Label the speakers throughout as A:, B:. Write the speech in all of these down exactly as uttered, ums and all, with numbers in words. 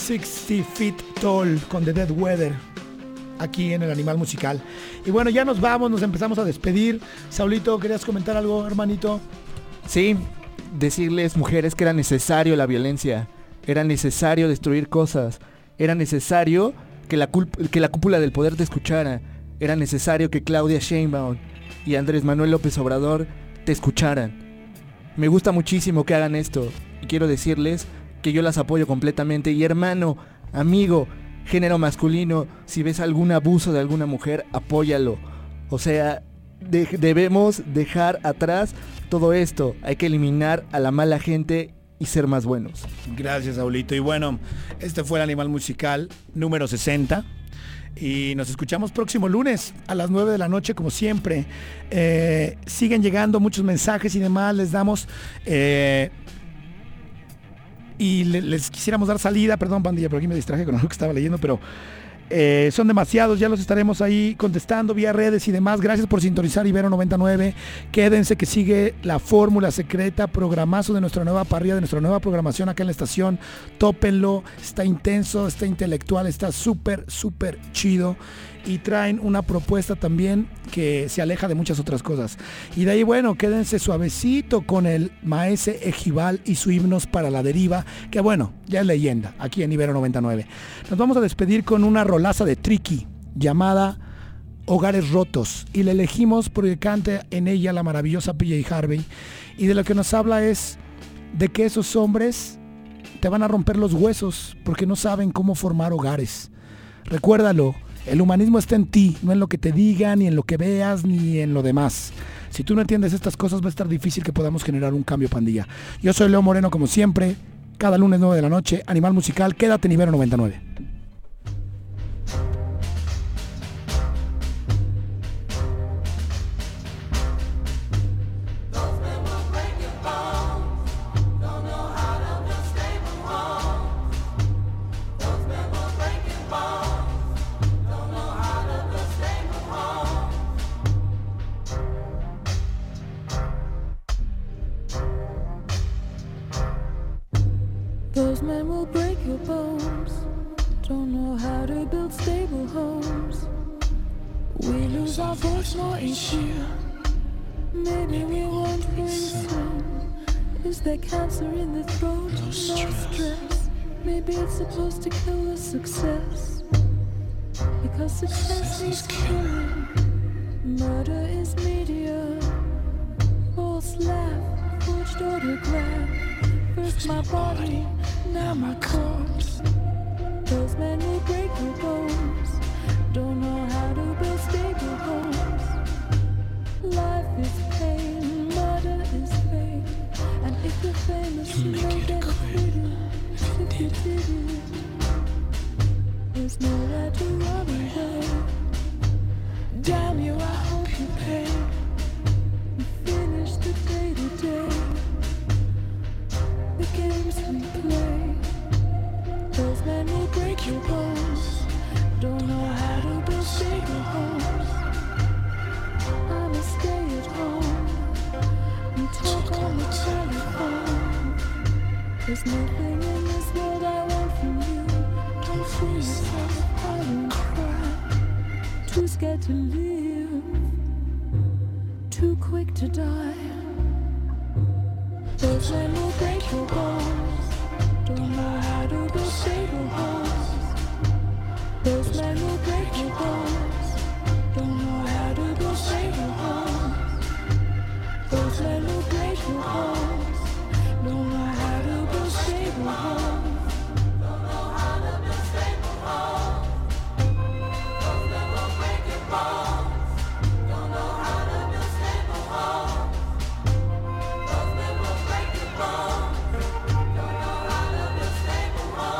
A: sixty Feet Tall con The Dead Weather aquí en el Animal Musical. Y bueno, ya nos vamos, nos empezamos a despedir. Saulito, ¿querías comentar algo, hermanito?
B: Sí, decirles, mujeres, que era necesario la violencia, era necesario destruir cosas, era necesario que la, culp- que la cúpula del poder te escuchara, era necesario que Claudia Sheinbaum y Andrés Manuel López Obrador te escucharan. Me gusta muchísimo que hagan esto y quiero decirles que yo las apoyo completamente. Y hermano, amigo, género masculino, si ves algún abuso de alguna mujer, apóyalo. O sea, de- debemos dejar atrás todo esto. Hay que eliminar a la mala gente y ser más buenos.
A: Gracias, Saulito. Y bueno, este fue el Animal Musical número sesenta. Y nos escuchamos próximo lunes a las nueve de la noche, como siempre. Eh, siguen llegando muchos mensajes y demás. Les damos... Eh, y le, les quisiéramos dar salida. Perdón, pandilla, pero aquí me distraje con algo que estaba leyendo, pero... Eh, son demasiados, ya los estaremos ahí contestando vía redes y demás. Gracias por sintonizar Ibero noventa y nueve. Quédense que sigue la fórmula secreta, programazo de nuestra nueva parrilla, de nuestra nueva programación acá en la estación. Tópenlo, está intenso, está intelectual, está súper, súper chido. Y traen una propuesta también que se aleja de muchas otras cosas. Y de ahí, bueno, quédense suavecito con el Maese Ejival y su Himnos para la Deriva, que bueno, ya es leyenda, aquí en Ibero noventa y nueve. Nos vamos a despedir con una rolaza de Tricky, llamada Hogares Rotos. Y la elegimos porque canta en ella la maravillosa P J Harvey. Y de lo que nos habla es de que esos hombres te van a romper los huesos porque no saben cómo formar hogares. Recuérdalo. El humanismo está en ti, no en lo que te digan, ni en lo que veas, ni en lo demás. Si tú no entiendes estas cosas, va a estar difícil que podamos generar un cambio, pandilla. Yo soy Leo Moreno, como siempre, cada lunes nueve de la noche, Animal Musical, quédate en Ibero noventa y nueve.
C: Those men will break your bones, don't know how to build stable homes. We lose our voice, no issue. Maybe we won't hear soon. Is there cancer in the throat? No stress. Maybe it's supposed to kill the success, because success is killing. Murder is media. False laugh, forged autograph. First my body, now my corpse. Those men will break your bones, don't know how to build stable homes. Life is pain, murder is pain. And if you're famous, you, you don't get acquitted. If you did it, there's nowhere to run away. Damn you, I hope you pay. You finish the day to day. The games we play. Those men will break your bones, don't know how to build stable homes. I'ma stay at home and talk on the telephone. There's nothing in this world I want from you. Don't fool yourself, I won't cry. Too scared to live, too quick to die. Those men will break your bones, don't know how to build stable homes. Those men will break your bones, don't know how to build stable homes. Those men will break your bones, don't know how to build stable homes. Don't know how to build stable homes. Those men will break your bones, don't know how to build stable homes. Those men will break your bones, don't know how to build stable homes.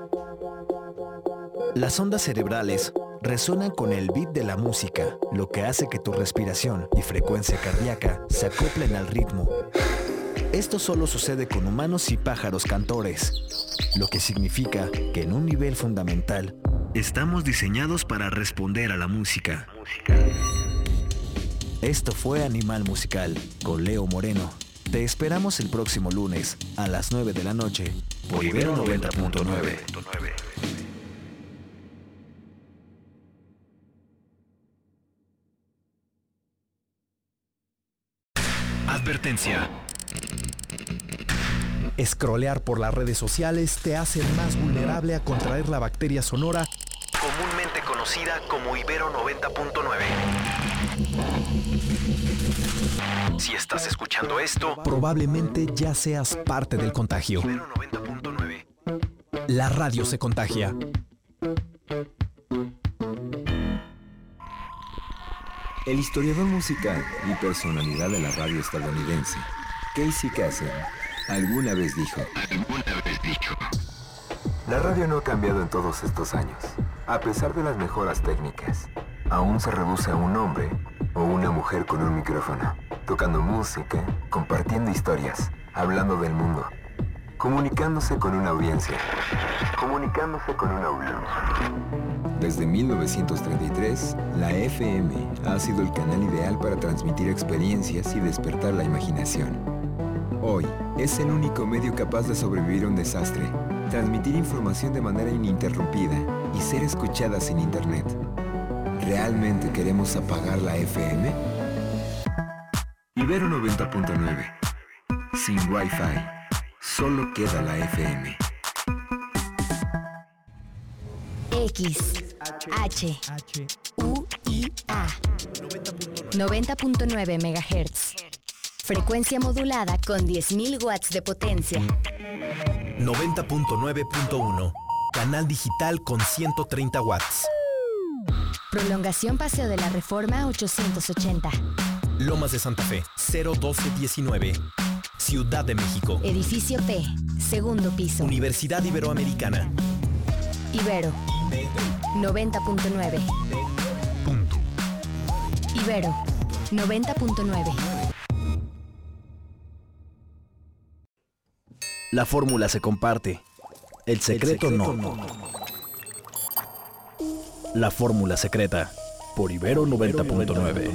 D: Las ondas cerebrales resuenan con el beat de la música, lo que hace que tu respiración y frecuencia cardíaca se acoplen al ritmo. Esto solo sucede con humanos y pájaros cantores, lo que significa que en un nivel fundamental estamos diseñados para responder a la música. Esto fue Animal Musical con Leo Moreno. Te esperamos el próximo lunes a las nueve de la noche por Ibero noventa punto nueve. Advertencia.
E: Scrollear por las redes sociales te hace más vulnerable a contraer la bacteria sonora
D: Comúnmente conocida como Ibero noventa punto nueve. Si estás escuchando esto,
E: probablemente ya seas parte del contagio.
D: Ibero noventa punto nueve.
E: La radio se contagia.
F: El historiador musical y personalidad de la radio estadounidense, Casey Kasem, alguna vez dijo:
G: Alguna vez dicho.
F: La radio no ha cambiado en todos estos años. A pesar de las mejoras técnicas, aún se reduce a un hombre o una mujer con un micrófono, tocando música, compartiendo historias, hablando del mundo, comunicándose con una audiencia. Comunicándose con una audiencia. Desde mil novecientos treinta y tres, la F M ha sido el canal ideal para transmitir experiencias y despertar la imaginación. Hoy es el único medio capaz de sobrevivir a un desastre, transmitir información de manera ininterrumpida y ser escuchada sin internet. ¿Realmente queremos apagar la F M? Ibero noventa punto nueve. Sin Wi-Fi, solo queda la F M.
H: X, H, U, I, A. noventa punto nueve megahertz. Frecuencia modulada con diez mil watts de potencia.
E: noventa punto nueve punto uno. Canal digital con ciento treinta watts.
H: Prolongación Paseo de la Reforma ochocientos ochenta.
E: Lomas de Santa Fe, cero doce diecinueve. Ciudad de México.
H: Edificio P, segundo piso.
E: Universidad Iberoamericana.
H: Ibero noventa punto nueve.
E: Punto.
H: Ibero noventa punto nueve.
D: la fórmula se comparte. El secreto, El secreto no. no. La fórmula secreta por Ibero noventa punto nueve.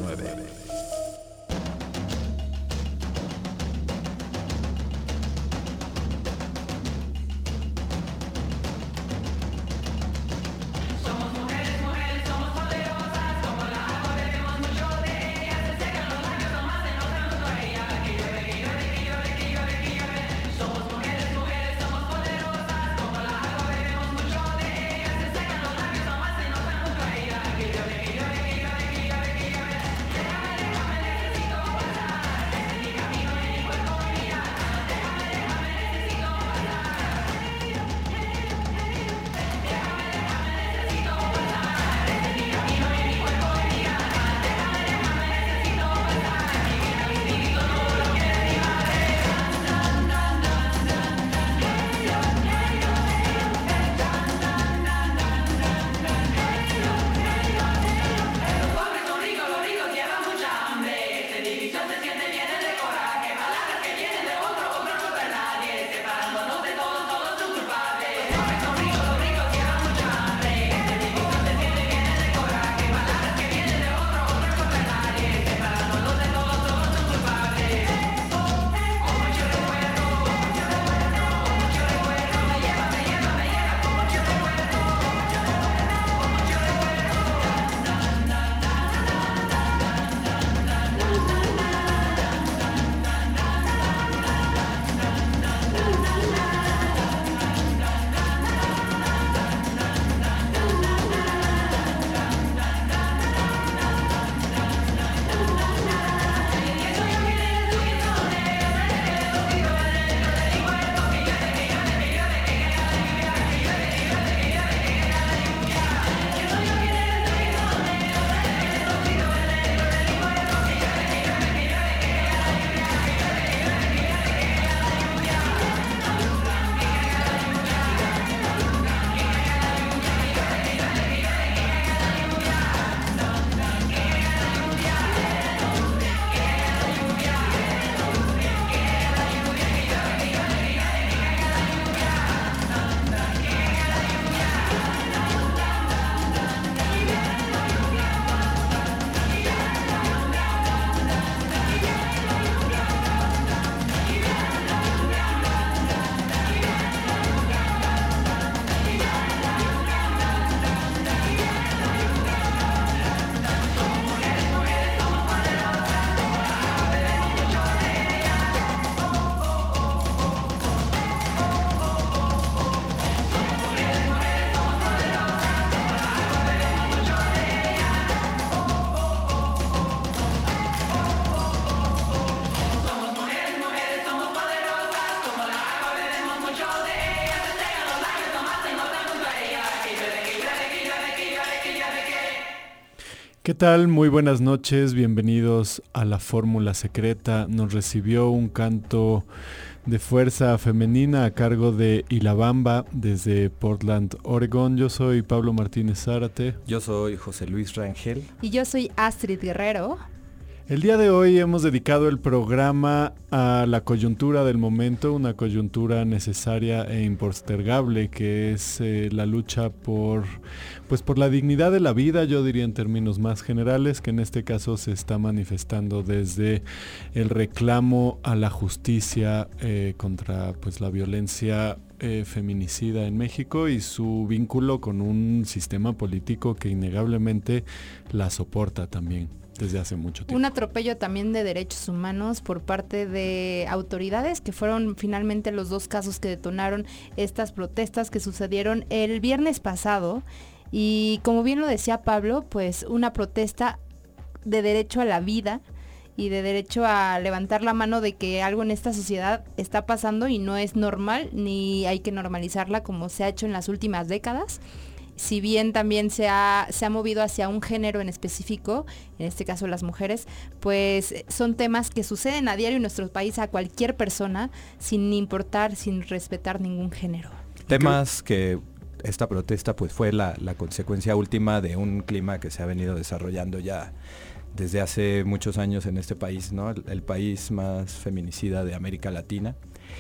G: ¿Qué tal? Muy buenas noches, bienvenidos a La Fórmula Secreta. Nos recibió un canto de fuerza femenina a cargo de Ilabamba desde Portland, Oregón. Yo soy Pablo Martínez Zárate.
I: Yo soy José Luis Rangel.
J: Y yo soy Astrid Guerrero.
G: El día de hoy hemos dedicado el programa a la coyuntura del momento, una coyuntura necesaria e impostergable, que es eh, la lucha por, pues por la dignidad de la vida, yo diría en términos más generales, que en este caso se está manifestando desde el reclamo a la justicia eh, contra pues la violencia eh, feminicida en México y su vínculo con un sistema político que innegablemente la soporta también desde hace mucho tiempo.
J: Un atropello también de derechos humanos por parte de autoridades, que fueron finalmente los dos casos que detonaron estas protestas que sucedieron el viernes pasado. Y como bien lo decía Pablo, pues una protesta de derecho a la vida y de derecho a levantar la mano de que algo en esta sociedad está pasando y no es normal, ni hay que normalizarla como se ha hecho en las últimas décadas. Si bien también se ha, se ha movido hacia un género en específico, en este caso las mujeres, pues son temas que suceden a diario en nuestro país a cualquier persona, sin importar, sin respetar ningún género.
I: Temas que esta protesta pues fue la, la consecuencia última de un clima que se ha venido desarrollando ya desde hace muchos años en este país, ¿no? El, el país más feminicida de América Latina.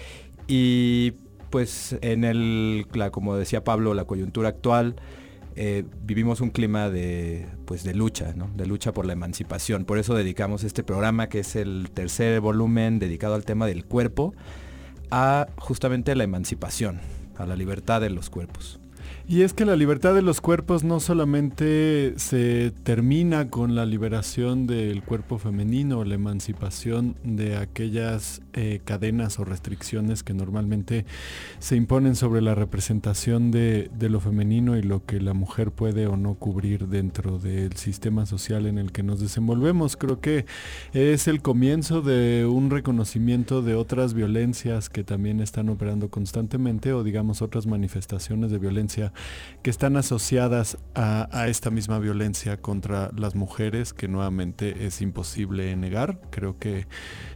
I: Y pues en el, la, como decía Pablo, la coyuntura actual, eh, vivimos un clima de, pues de lucha, ¿no? De lucha por la emancipación. Por eso dedicamos este programa, que es el tercer volumen dedicado al tema del cuerpo, a justamente la emancipación, a la libertad de los cuerpos.
G: Y es que la libertad de los cuerpos no solamente se termina con la liberación del cuerpo femenino, la emancipación de aquellas eh, cadenas o restricciones que normalmente se imponen sobre la representación de, de lo femenino y lo que la mujer puede o no cubrir dentro del sistema social en el que nos desenvolvemos. Creo que es el comienzo de un reconocimiento de otras violencias que también están operando constantemente, o digamos otras manifestaciones de violencia que están asociadas a, a esta misma violencia contra las mujeres, que nuevamente es imposible negar. Creo que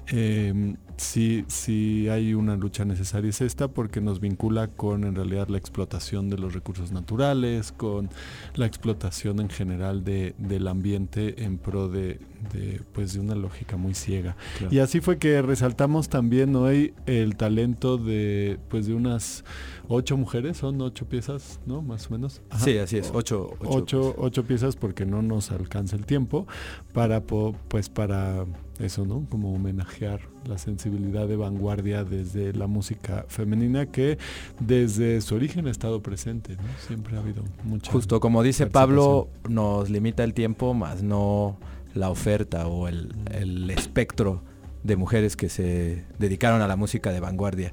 G: eh, sí, sí hay una lucha necesaria, es esta, porque nos vincula con en realidad la explotación de los recursos naturales, con la explotación en general de, del ambiente en pro de, de, pues de una lógica muy ciega. Claro. Y así fue que resaltamos también hoy el talento de, pues de unas ocho mujeres, son ocho piezas, ¿no? Más o menos.
I: Ajá. Sí, así es, ocho, ocho,
G: ocho, ocho piezas, porque no nos alcanza el tiempo para, pues para eso, ¿no? Como homenajear la sensibilidad de vanguardia desde la música femenina, que desde su origen ha estado presente, ¿no? Siempre ha habido mucha.
I: Justo como dice Pablo, nos limita el tiempo, más no la oferta o el, el espectro de mujeres que se dedicaron a la música de vanguardia.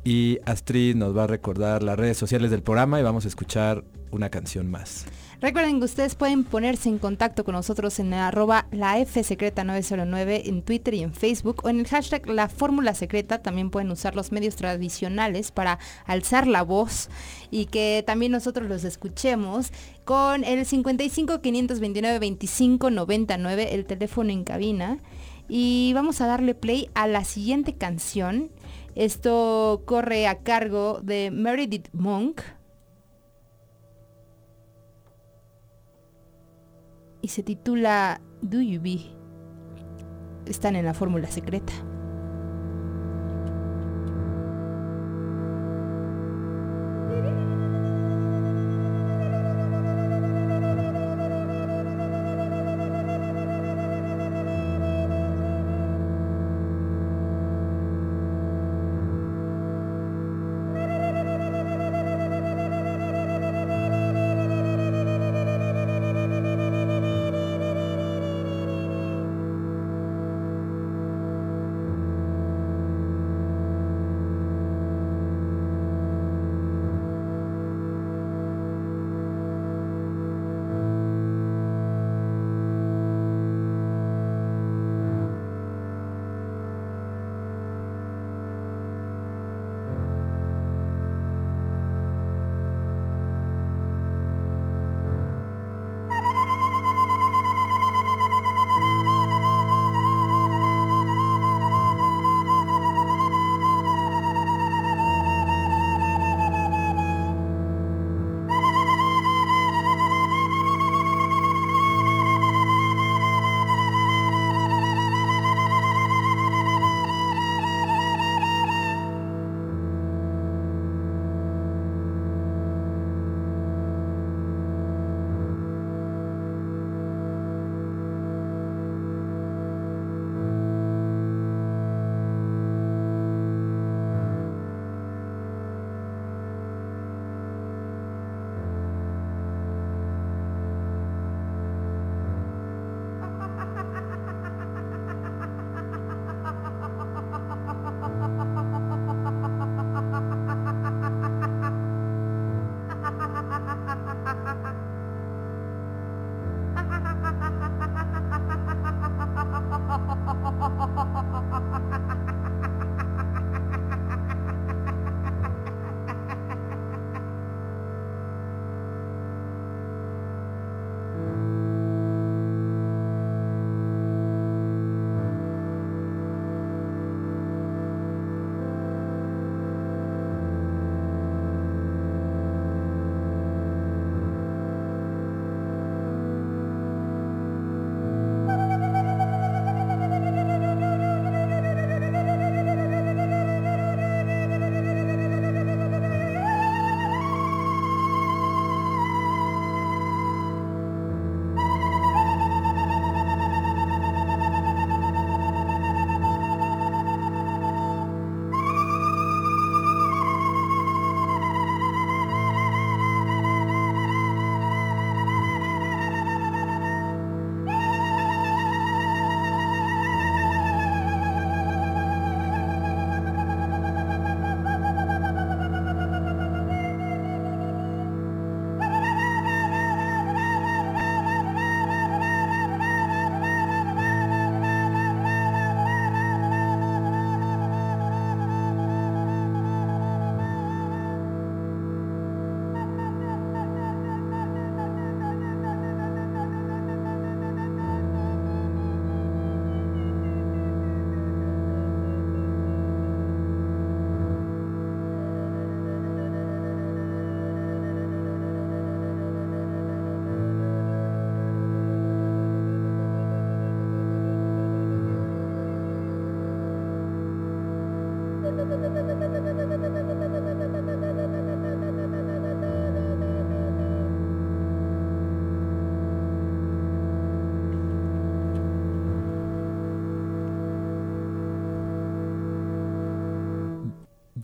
I: Y Astrid nos va a recordar las redes sociales del programa y vamos a escuchar una canción más.
J: Recuerden que ustedes pueden ponerse en contacto con nosotros en arroba la F secreta nueve cero nueve en Twitter y en Facebook, o en el hashtag La Fórmula Secreta. También pueden usar los medios tradicionales para alzar la voz y que también nosotros los escuchemos con el cincuenta y cinco, quinientos veintinueve, veinticinco, noventa y nueve, el teléfono en cabina. Y vamos a darle play a la siguiente canción. Esto corre a cargo de Meredith Monk y se titula Do You Be. Están en La Fórmula Secreta.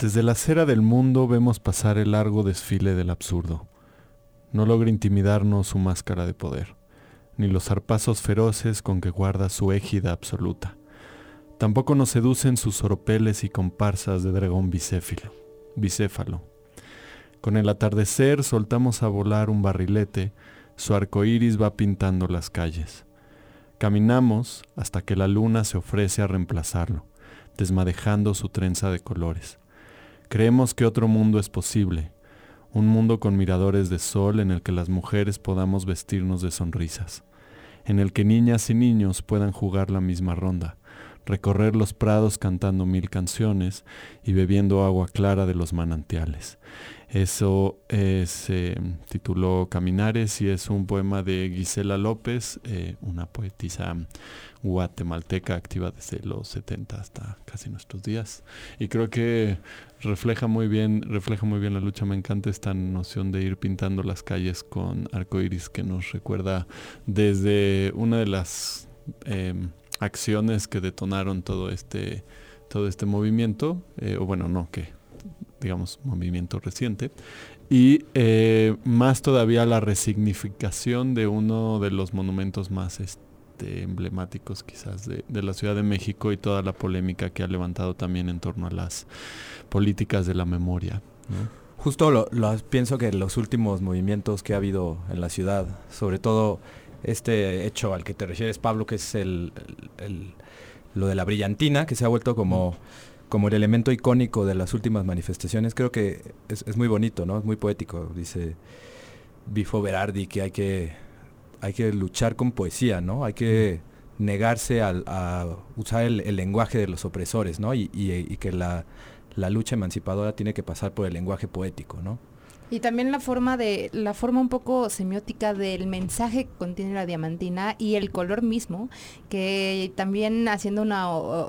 G: Desde la acera del mundo vemos pasar el largo desfile del absurdo. No logra intimidarnos su máscara de poder, ni los zarpazos feroces con que guarda su égida absoluta. Tampoco nos seducen sus oropeles y comparsas de dragón bicéfilo, bicéfalo. Con el atardecer soltamos a volar un barrilete, su arco iris va pintando las calles. Caminamos hasta que la luna se ofrece a reemplazarlo, desmadejando su trenza de colores. Creemos que otro mundo es posible, un mundo con miradores de sol en el que las mujeres podamos vestirnos de sonrisas, en el que niñas y niños puedan jugar la misma ronda, recorrer los prados cantando mil canciones y bebiendo agua clara de los manantiales. Eso eh, se tituló Caminares y es un poema de Gisela López, eh, una poetisa guatemalteca activa desde los setenta hasta casi nuestros días. Y creo que refleja muy bien, refleja muy bien la lucha. Me encanta esta noción de ir pintando las calles con arcoíris que nos recuerda desde una de las eh, acciones que detonaron todo este, todo este movimiento, eh, o bueno, no, que digamos, movimiento reciente, y eh, más todavía la resignificación de uno de los monumentos más este, emblemáticos quizás de, de la Ciudad de México y toda la polémica que ha levantado también en torno a las políticas de la memoria, ¿no?
I: Justo lo, lo pienso que los últimos movimientos que ha habido en la ciudad, sobre todo este hecho al que te refieres, Pablo, que es el, el, el lo de la brillantina, que se ha vuelto como... Mm. como el elemento icónico de las últimas manifestaciones, creo que es, es muy bonito, ¿no? Es muy poético. Dice Bifo Berardi que hay que hay que luchar con poesía, ¿no? Hay que mm. negarse a, a usar el, el lenguaje de los opresores, ¿no? Y, y, y que la, la lucha emancipadora tiene que pasar por el lenguaje poético, ¿no?
J: Y también la forma de la forma un poco semiótica del mensaje que contiene la diamantina y el color mismo, que también haciendo una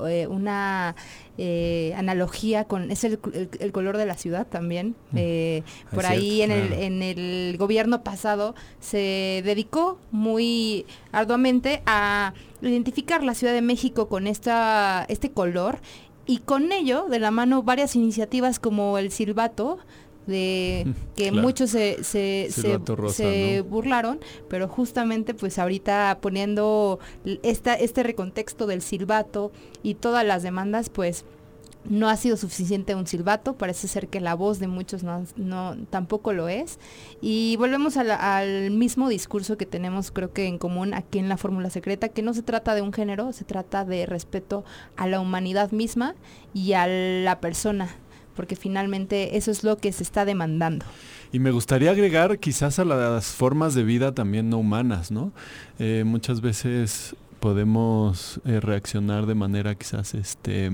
J: una eh, analogía con es el, el, el color de la ciudad también. Eh, mm. Por ahí cierto, en el claro. en el gobierno pasado se dedicó muy arduamente a identificar la Ciudad de México con esta este color y con ello de la mano varias iniciativas como el silbato, de que claro. muchos se se, se, rosa, se ¿no? burlaron, pero justamente pues ahorita poniendo esta este recontexto del silbato y todas las demandas, pues no ha sido suficiente un silbato, parece ser que la voz de muchos no, no tampoco lo es, y volvemos a la, al mismo discurso que tenemos creo que en común aquí en la Fórmula Secreta, que no se trata de un género, se trata de respeto a la humanidad misma y a la persona, porque finalmente eso es lo que se está demandando.
G: Y me gustaría agregar quizás a las formas de vida también no humanas, ¿no? Eh, muchas veces podemos eh, reaccionar de manera quizás este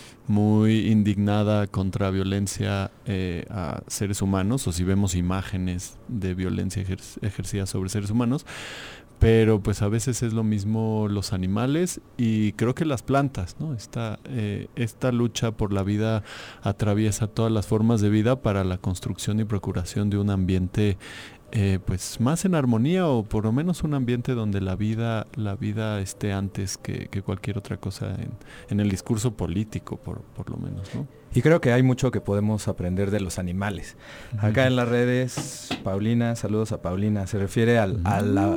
G: muy indignada contra violencia eh, a seres humanos, o si vemos imágenes de violencia ejer- ejercida sobre seres humanos, pero pues a veces es lo mismo los animales y creo que las plantas, ¿no? Esta, eh, esta lucha por la vida atraviesa todas las formas de vida para la construcción y procuración de un ambiente eh, pues más en armonía, o por lo menos un ambiente donde la vida la vida esté antes que, que cualquier otra cosa en, en el discurso político, por, por lo menos, ¿no?
I: Y creo que hay mucho que podemos aprender de los animales. Uh-huh. Acá en las redes, Paulina, saludos a Paulina, se refiere al, uh-huh. a la,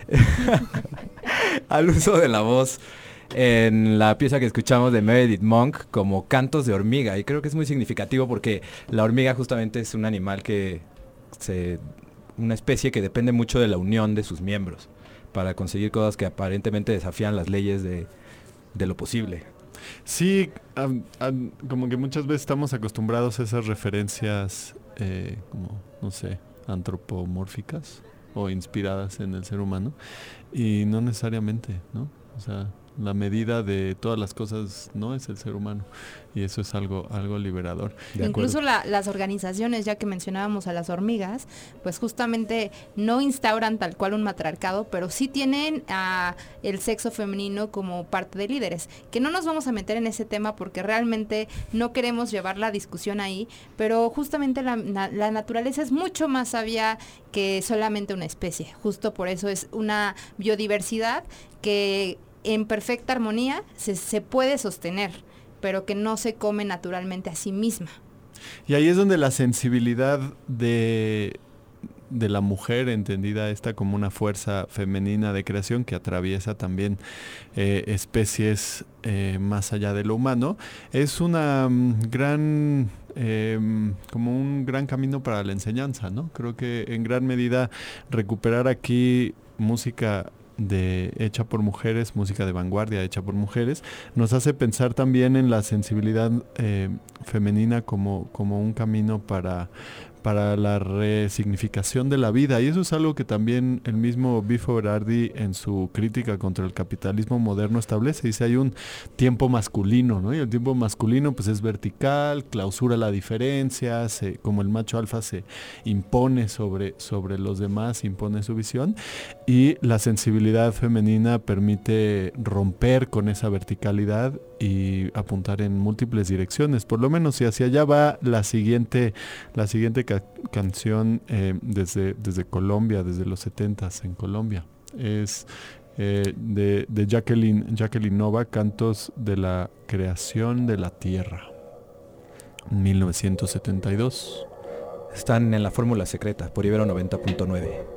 I: al uso de la voz en la pieza que escuchamos de Meredith Monk como cantos de hormiga. Y creo que es muy significativo porque la hormiga justamente es un animal que se... una especie que depende mucho de la unión de sus miembros para conseguir cosas que aparentemente desafían las leyes de, de lo posible.
G: Sí, um, um, como que muchas veces estamos acostumbrados a esas referencias eh, como, no sé, antropomórficas o inspiradas en el ser humano, y no necesariamente, ¿no? O sea, la medida de todas las cosas no es el ser humano, y eso es algo algo liberador.
J: Incluso la, las organizaciones, ya que mencionábamos a las hormigas, pues justamente no instauran tal cual un matriarcado, pero sí tienen a el sexo femenino como parte de líderes, que no nos vamos a meter en ese tema porque realmente no queremos llevar la discusión ahí, pero justamente la, la, la naturaleza es mucho más sabia que solamente una especie, justo por eso es una biodiversidad que en perfecta armonía se, se puede sostener, pero que no se come naturalmente a sí misma.
G: Y ahí es donde la sensibilidad de, de la mujer, entendida esta como una fuerza femenina de creación que atraviesa también eh, especies eh, más allá de lo humano, es una um, gran... Eh, como un gran camino para la enseñanza, ¿no? Creo que en gran medida recuperar aquí música de hecha por mujeres, música de vanguardia hecha por mujeres, nos hace pensar también en la sensibilidad eh, femenina como, como un camino para, para la resignificación de la vida, y eso es algo que también el mismo Bifo Berardi en su crítica contra el capitalismo moderno establece. Dice, hay un tiempo masculino, ¿no? Y el tiempo masculino pues es vertical, clausura la diferencia, se, como el macho alfa se impone sobre, sobre los demás, impone su visión, y la sensibilidad femenina permite romper con esa verticalidad y apuntar en múltiples direcciones, por lo menos, y hacia allá va la siguiente, la siguiente ca- canción eh, desde, desde Colombia, desde los setentas en Colombia. Es eh, de, de Jacqueline, Jacqueline Nova, Cantos de la Creación de la Tierra, mil novecientos setenta y dos.
I: Están en la Fórmula Secreta por Ibero noventa punto nueve.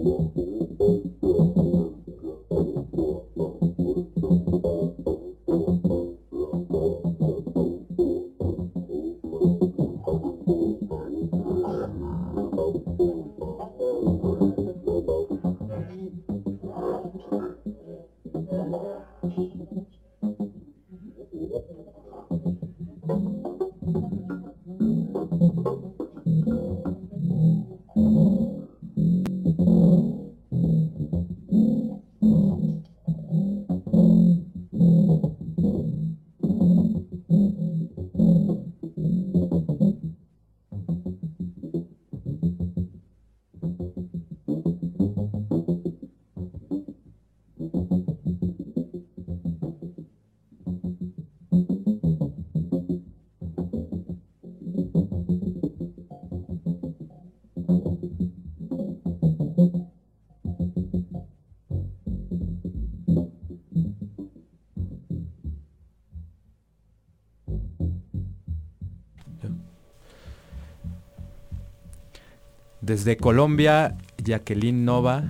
I: Desde Colombia, Jacqueline Nova,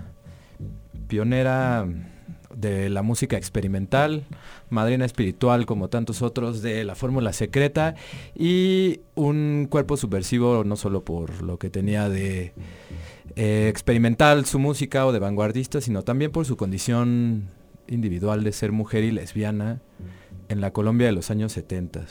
I: pionera de la música experimental, madrina espiritual como tantos otros de La Fórmula Secreta, y un cuerpo subversivo no solo por lo que tenía de eh, experimental su música o de vanguardista, sino también por su condición individual de ser mujer y lesbiana en la Colombia de los años setenta.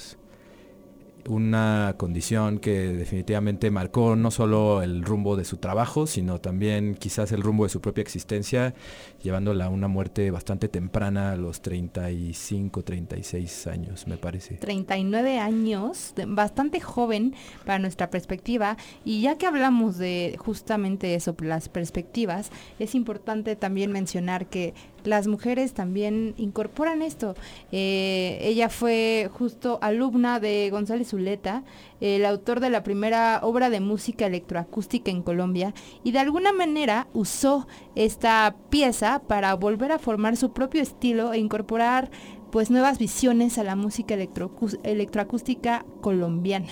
I: Una condición que definitivamente marcó no solo el rumbo de su trabajo, sino también quizás el rumbo de su propia existencia, llevándola a una muerte bastante temprana a los treinta y cinco, treinta y seis años, me parece.
J: treinta y nueve años, bastante joven para nuestra perspectiva, y ya que hablamos de justamente eso, las perspectivas, es importante también mencionar que las mujeres también incorporan esto. Eh, ella fue justo alumna de González Zuleta, el autor de la primera obra de música electroacústica en Colombia, y de alguna manera usó esta pieza para volver a formar su propio estilo e incorporar pues nuevas visiones a la música electroacú- electroacústica colombiana.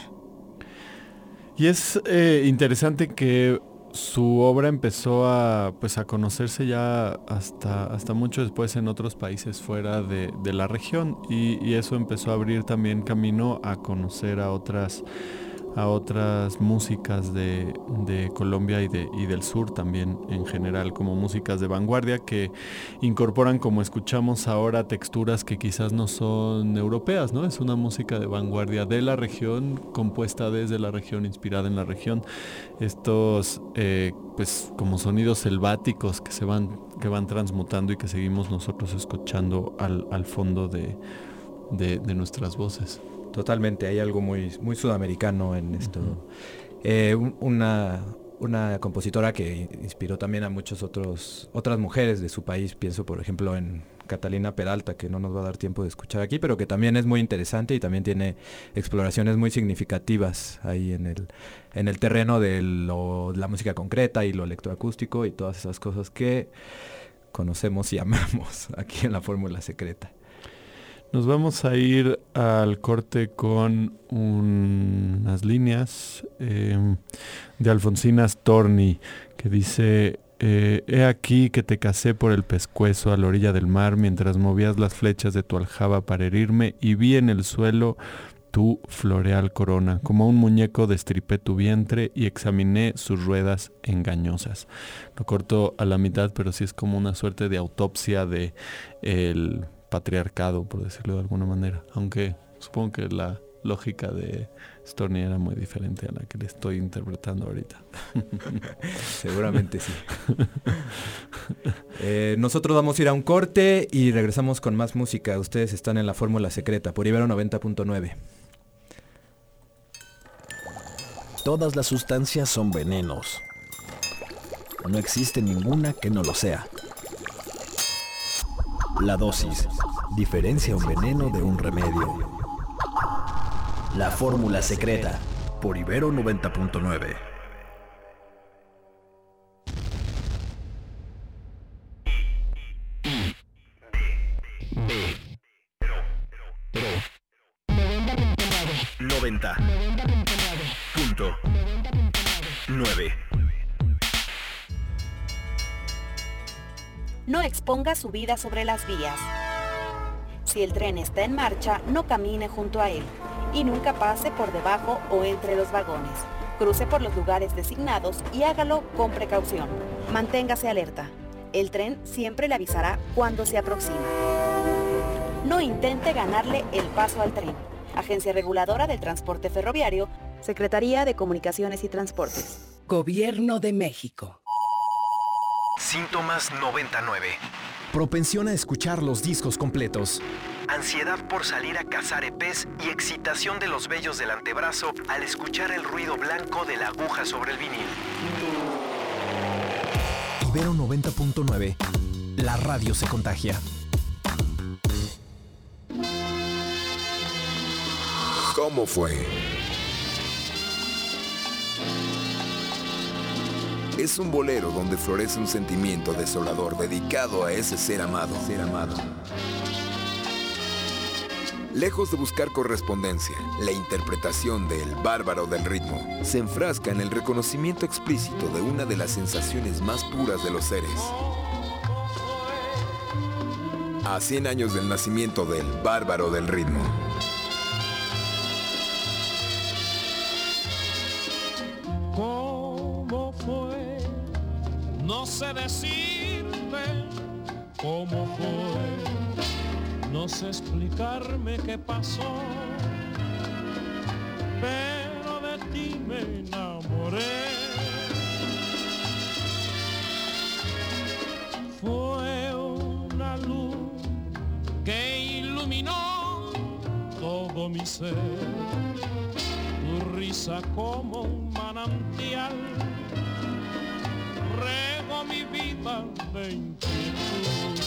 G: Y es eh, interesante que su obra empezó a pues a conocerse ya hasta, hasta mucho después en otros países fuera de, de la región, y, y eso empezó a abrir también camino a conocer a otras a otras músicas de, de Colombia y, de, y del sur también en general, como músicas de vanguardia que incorporan, como escuchamos ahora, texturas que quizás no son europeas, ¿no? Es una música de vanguardia de la región, compuesta desde la región, inspirada en la región. Estos eh, pues como sonidos selváticos que se van, que van transmutando y que seguimos nosotros escuchando al, al fondo de, de, de nuestras voces.
I: Totalmente, hay algo muy, muy sudamericano en esto. Uh-huh. Eh, un, una, una compositora que inspiró también a muchos otros otras mujeres de su país, pienso por ejemplo en Catalina Peralta, que no nos va a dar tiempo de escuchar aquí, pero que también es muy interesante y también tiene exploraciones muy significativas ahí en el, en el terreno de lo, la música concreta y lo electroacústico y todas esas cosas que conocemos y amamos aquí en La Fórmula Secreta.
G: Nos vamos a ir al corte con un, unas líneas eh, de Alfonsina Storni, que dice: eh, he aquí que te casé por el pescuezo a la orilla del mar, mientras movías las flechas de tu aljaba para herirme, y vi en el suelo tu floreal corona. Como un muñeco destripé tu vientre y examiné sus ruedas engañosas. Lo corto a la mitad, pero sí es como una suerte de autopsia de el patriarcado, por decirlo de alguna manera, aunque supongo que la lógica de Storni era muy diferente a la que le estoy interpretando ahorita.
I: Seguramente sí. eh, nosotros vamos a ir a un corte y regresamos con más música. Ustedes están en La Fórmula Secreta por Ibero noventa punto nueve.
D: Todas las sustancias son venenos. No existe ninguna que no lo sea. La dosis diferencia un veneno de un remedio. La Fórmula Secreta por Ibero noventa punto nueve. noventa punto nueve.
K: No exponga su vida sobre las vías. Si el tren está en marcha, no camine junto a él y nunca pase por debajo o entre los vagones. Cruce por los lugares designados y hágalo con precaución. Manténgase alerta. El tren siempre le avisará cuando se aproxima. No intente ganarle el paso al tren. Agencia Reguladora del Transporte Ferroviario, Secretaría de Comunicaciones y Transportes.
L: Gobierno de México.
E: Síntomas noventa y nueve. Propensión a escuchar los discos completos. Ansiedad por salir a cazar epés y excitación de los vellos del antebrazo al escuchar el ruido blanco de la aguja sobre el vinil. Ibero noventa punto nueve. La radio se contagia.
F: ¿Cómo fue? Es un bolero donde florece un sentimiento desolador dedicado a ese ser amado, ser amado. Lejos de buscar correspondencia, la interpretación de El Bárbaro del Ritmo se enfrasca en el reconocimiento explícito de una de las sensaciones más puras de los seres. A cien años del nacimiento del Bárbaro del Ritmo.
M: ¿Cómo fue? No sé decirte cómo fue, no sé explicarme qué pasó, pero de ti me enamoré. Fue una luz que iluminó todo mi ser, tu risa como un manantial rego mi vida de inquietud.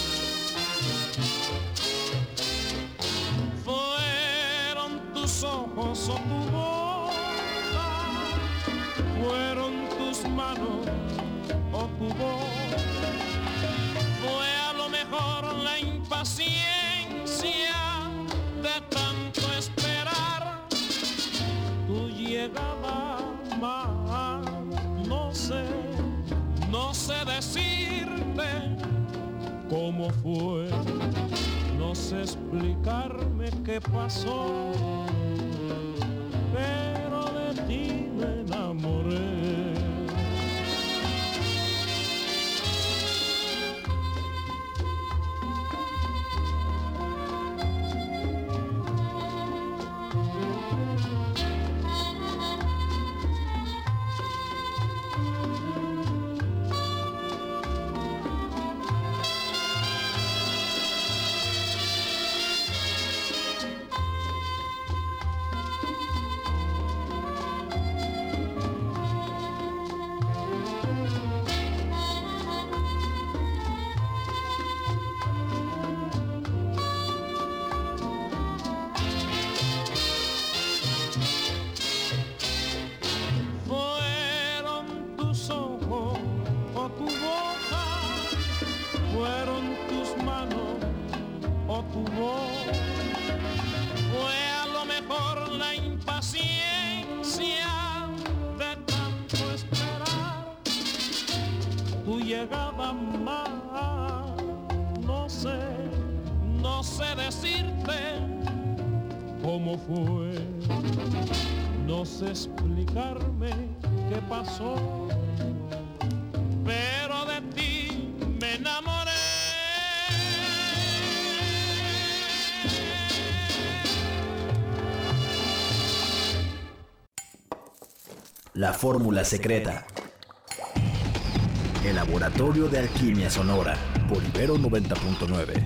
M: Fueron tus ojos o tu boca, fueron tus manos o tu voz, fue a lo mejor la impaciencia de tanto esperar tu llegada más, no sé. No sé decirte cómo fue, no sé explicarme qué pasó, pero de ti me enamoré. Llegaba más, no sé, no sé decirte cómo fue, no sé explicarme qué pasó, pero de ti me enamoré.
D: La fórmula secreta. El Laboratorio de Alquimia Sonora, por Ibero noventa punto nueve.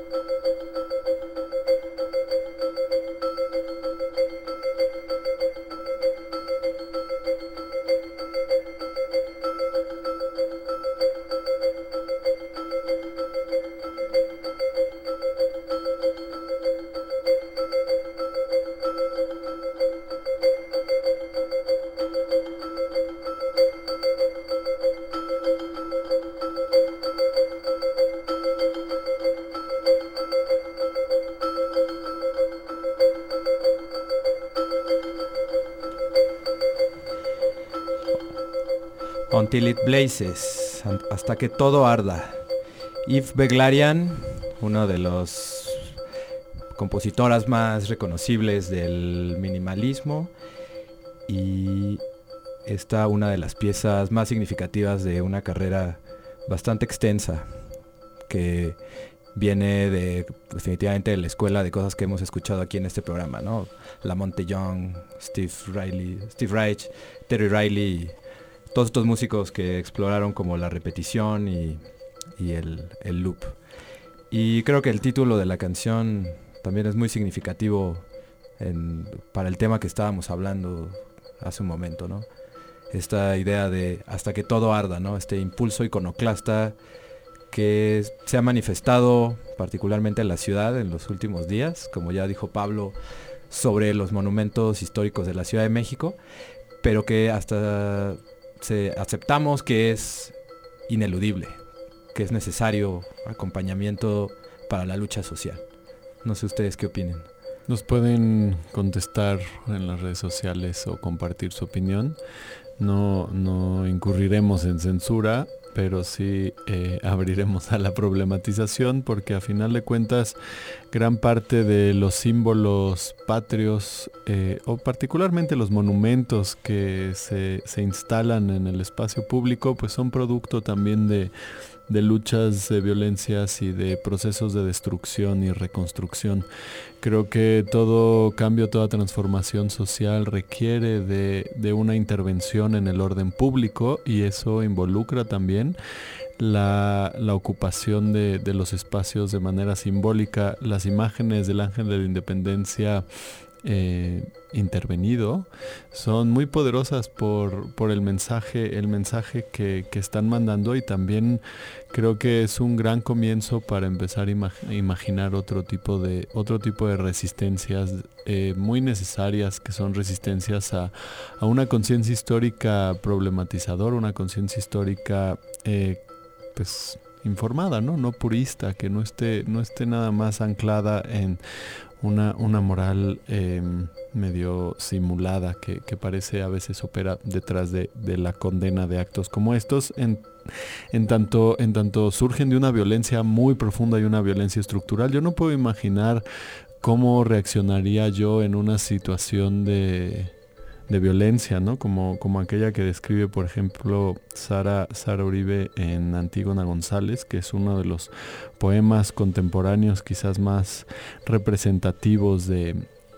I: Until It Blazes, hasta que todo arda. Eve Beglarian, una de las compositoras más reconocibles del minimalismo, y esta una de las piezas más significativas de una carrera bastante extensa que viene de definitivamente de la escuela de cosas que hemos escuchado aquí en este programa, ¿no? Lamonte Young, Steve Riley, Steve Reich, Terry Riley, todos estos músicos que exploraron como la repetición y, y el, el loop. Y creo que el título de la canción también es muy significativo en, para el tema que estábamos hablando hace un momento, ¿no? Esta idea de hasta que todo arda, ¿no? Este impulso iconoclasta que se ha manifestado particularmente en la ciudad en los últimos días, como ya dijo Pablo, sobre los monumentos históricos de la Ciudad de México, pero que hasta se aceptamos que es ineludible, que es necesario acompañamiento para la lucha social. No sé ustedes qué opinen.
G: Nos pueden contestar en las redes sociales o compartir su opinión. No, no incurriremos en censura, pero sí eh, abriremos a la problematización, porque a final de cuentas gran parte de los símbolos patrios eh, o particularmente los monumentos que se, se instalan en el espacio público pues son producto también de, de luchas de violencias y de procesos de destrucción y reconstrucción. Creo que todo cambio, toda transformación social requiere de, de una intervención en el orden público, y eso involucra también la, la ocupación de, de los espacios de manera simbólica. Las imágenes del Ángel de la Independencia eh, intervenido son muy poderosas por, por el mensaje, el mensaje que, que están mandando, y también creo que es un gran comienzo para empezar a imag- imaginar otro tipo de, otro tipo de resistencias eh, muy necesarias, que son resistencias a, a una conciencia histórica problematizadora, una conciencia histórica eh, pues informada, ¿no? No purista, que no esté, no esté nada más anclada en una, una moral eh, medio simulada que, que parece a veces opera detrás de, de la condena de actos como estos, en, en tanto, en tanto surgen de una violencia muy profunda y una violencia estructural. Yo no puedo imaginar cómo reaccionaría yo en una situación de de violencia, ¿no? Como, como aquella que describe, por ejemplo, Sara, Sara Uribe en Antígona González, que es uno de los poemas contemporáneos quizás más representativos de,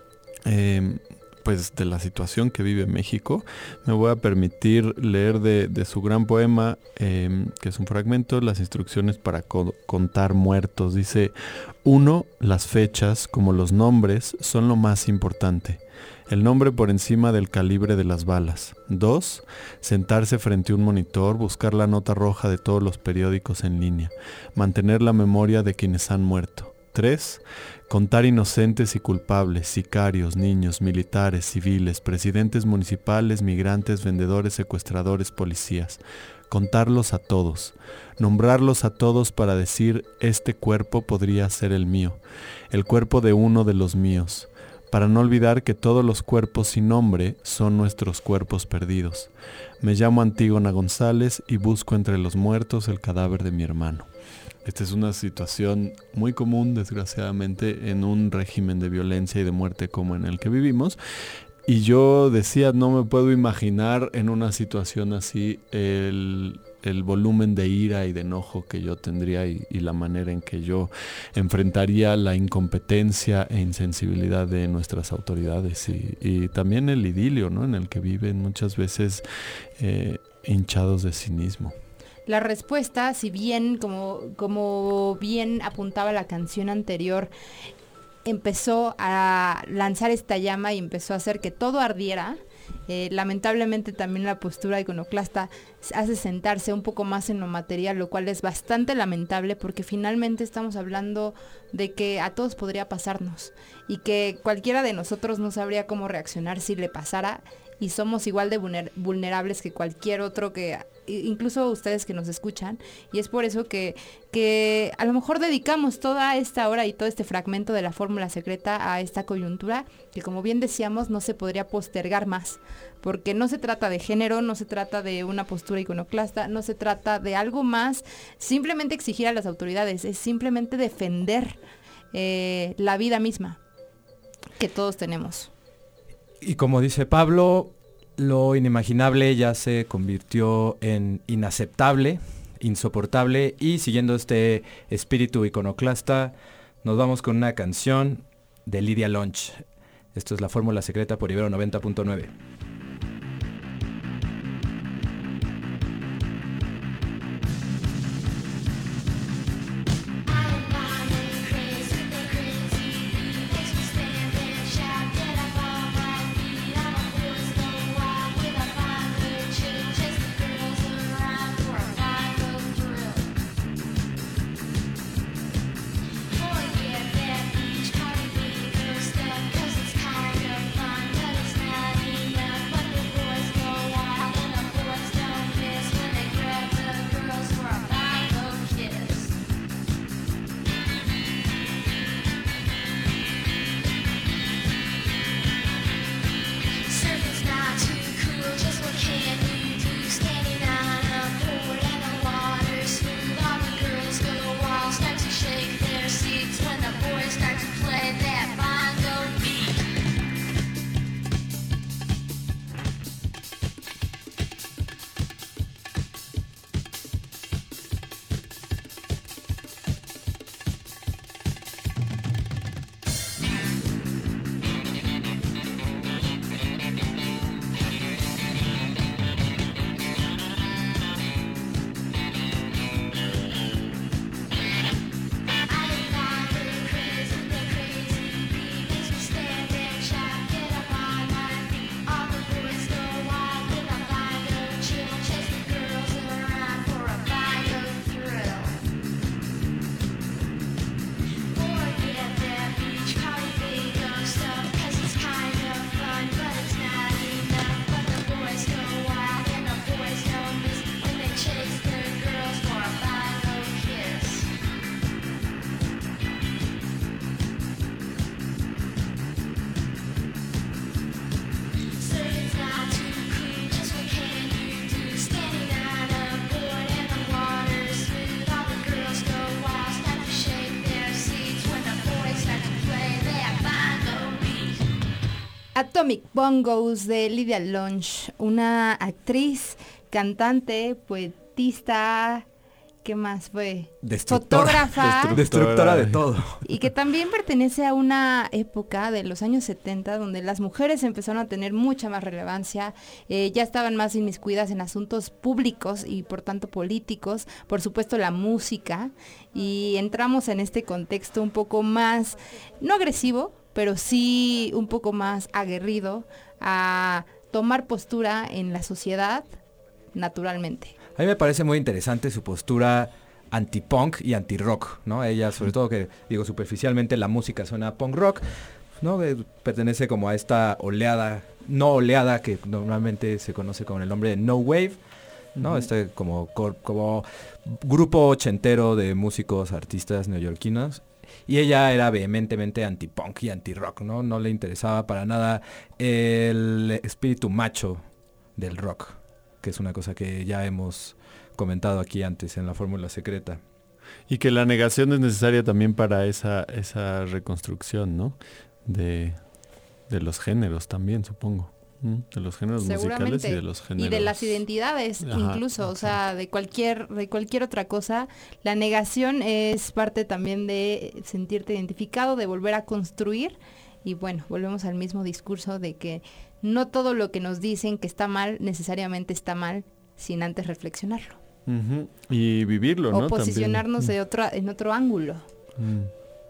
G: eh, pues, de la situación que vive México. Me voy a permitir leer de, de su gran poema, eh, que es un fragmento, Las instrucciones para co- contar muertos. Dice: uno, las fechas, como los nombres, son lo más importante. El nombre por encima del calibre de las balas. Dos, sentarse frente a un monitor, buscar la nota roja de todos los periódicos en línea, mantener la memoria de quienes han muerto. Tres, contar inocentes y culpables, sicarios, niños, militares, civiles, presidentes municipales, migrantes, vendedores, secuestradores, policías. Contarlos a todos, nombrarlos a todos para decir: este cuerpo podría ser el mío, el cuerpo de uno de los míos. Para no olvidar que todos los cuerpos sin nombre son nuestros cuerpos perdidos. Me llamo Antígona González y busco entre los muertos el cadáver de mi hermano. Esta es una situación muy común, desgraciadamente, en un régimen de violencia y de muerte como en el que vivimos. Y yo decía, no me puedo imaginar en una situación así el, el volumen de ira y de enojo que yo tendría y, y la manera en que yo enfrentaría la incompetencia e insensibilidad de nuestras autoridades y, y también el idilio, ¿no?, en el que viven muchas veces eh, hinchados de cinismo.
J: la respuesta, si bien, como, como bien apuntaba la canción anterior, empezó a lanzar esta llama y empezó a hacer que todo ardiera, eh, lamentablemente también la postura iconoclasta hace sentarse un poco más en lo material, lo cual es bastante lamentable porque finalmente estamos hablando de que a todos podría pasarnos y que cualquiera de nosotros no sabría cómo reaccionar si le pasara, y somos igual de vulner- vulnerables que cualquier otro, que incluso ustedes que nos escuchan, y es por eso que, que a lo mejor dedicamos toda esta hora y todo este fragmento de la fórmula secreta a esta coyuntura que, como bien decíamos, no se podría postergar más, porque no se trata de género, no se trata de una postura iconoclasta, no se trata de algo más, simplemente exigir a las autoridades, es simplemente defender eh, la vida misma que todos tenemos.
I: Y como dice Pablo, lo inimaginable ya se convirtió en inaceptable, insoportable, y siguiendo este espíritu iconoclasta, nos vamos con una canción de Lydia Lunch. Esto es La Fórmula Secreta por Ibero noventa punto nueve.
J: Atomic Bongos de Lydia Lunch, una actriz, cantante, poetista, ¿qué más fue?
I: Destructora,
J: fotógrafa.
I: Destructora, destructora de todo.
J: Y que también pertenece a una época de los años setenta donde las mujeres empezaron a tener mucha más relevancia, eh, ya estaban más inmiscuidas en asuntos públicos y por tanto políticos, por supuesto la música, y entramos en este contexto un poco más, no agresivo, pero sí un poco más aguerrido a tomar postura en la sociedad naturalmente.
I: A mí me parece muy interesante su postura anti-punk y anti-rock, ¿no? Ella, sobre todo que, digo, superficialmente la música suena a punk rock, ¿no? De, pertenece como a esta oleada, no oleada, que normalmente se conoce con el nombre de No Wave, ¿no? Uh-huh. Este como, como grupo ochentero de músicos, artistas neoyorquinos. Y ella era vehementemente anti-punk y anti-rock, ¿no? No le interesaba para nada el espíritu macho del rock, que es una cosa que ya hemos comentado aquí antes en la Fórmula Secreta.
G: Y que la negación es necesaria también para esa, esa reconstrucción, ¿no? De, de los géneros también, supongo. De los géneros musicales y de los géneros...
J: Y de las identidades. Ajá, incluso, exacto. O sea, de cualquier, de cualquier otra cosa. La negación es parte también de sentirte identificado, de volver a construir. Y bueno, volvemos al mismo discurso de que no todo lo que nos dicen que está mal, necesariamente está mal, sin antes reflexionarlo.
G: Uh-huh. Y vivirlo,
J: o
G: ¿no?
J: posicionarnos
G: También.
J: de otra, en otro ángulo.
I: Mm.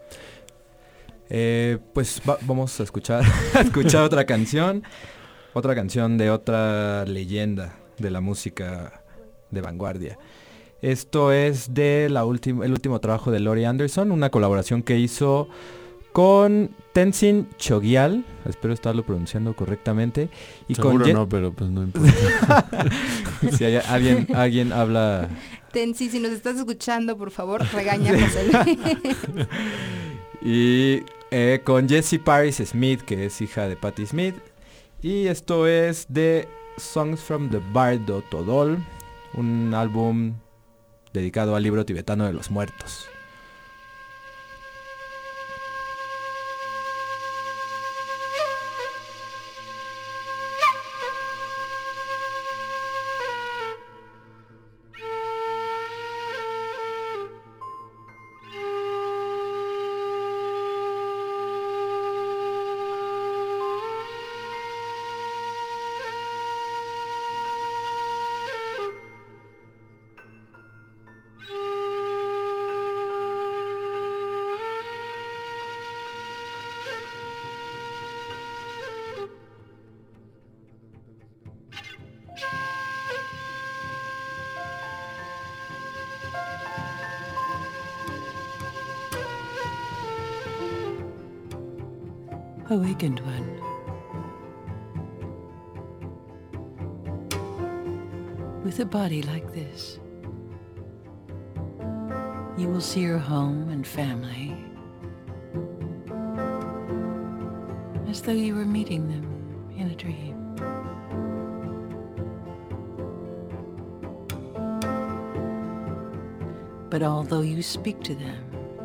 I: Eh, pues va- vamos a escuchar, a escuchar otra canción, otra canción de otra leyenda de la música de vanguardia. Esto es de la última, el último trabajo de Laurie Anderson, una colaboración que hizo con Tenzin Chogyal, espero estarlo pronunciando correctamente, y
G: Seguro
I: con Ye-
G: no, pero pues no importa.
I: si hay alguien, alguien habla.
J: Tensi, si nos estás escuchando, por favor, regaña a José Luis.
I: Y eh, con Jessie Paris Smith, que es hija de Patti Smith. Y esto es de Songs from the Bardo Todol, un álbum dedicado al libro tibetano de los muertos.
L: Awakened one, with a body like this, you will see your home and family as though you were meeting them in a dream. But although you speak to them,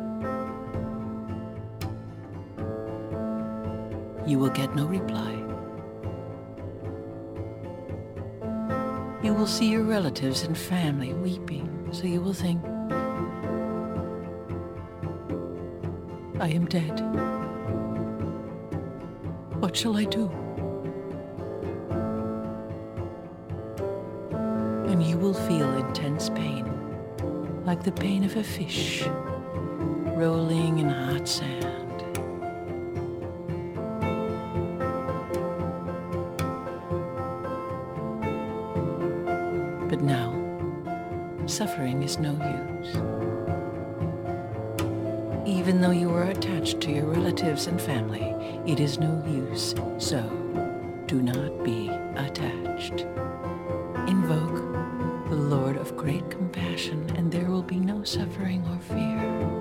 L: you will get no reply. You will see your relatives and family weeping, so you will think, I am dead. What shall I do? And you will feel intense pain, like the pain of a fish rolling in hot sand. But now, suffering is no use. Even though you are attached to your relatives and family, it is no use. So, do not be attached. Invoke the Lord of great compassion, and there will be no suffering or fear.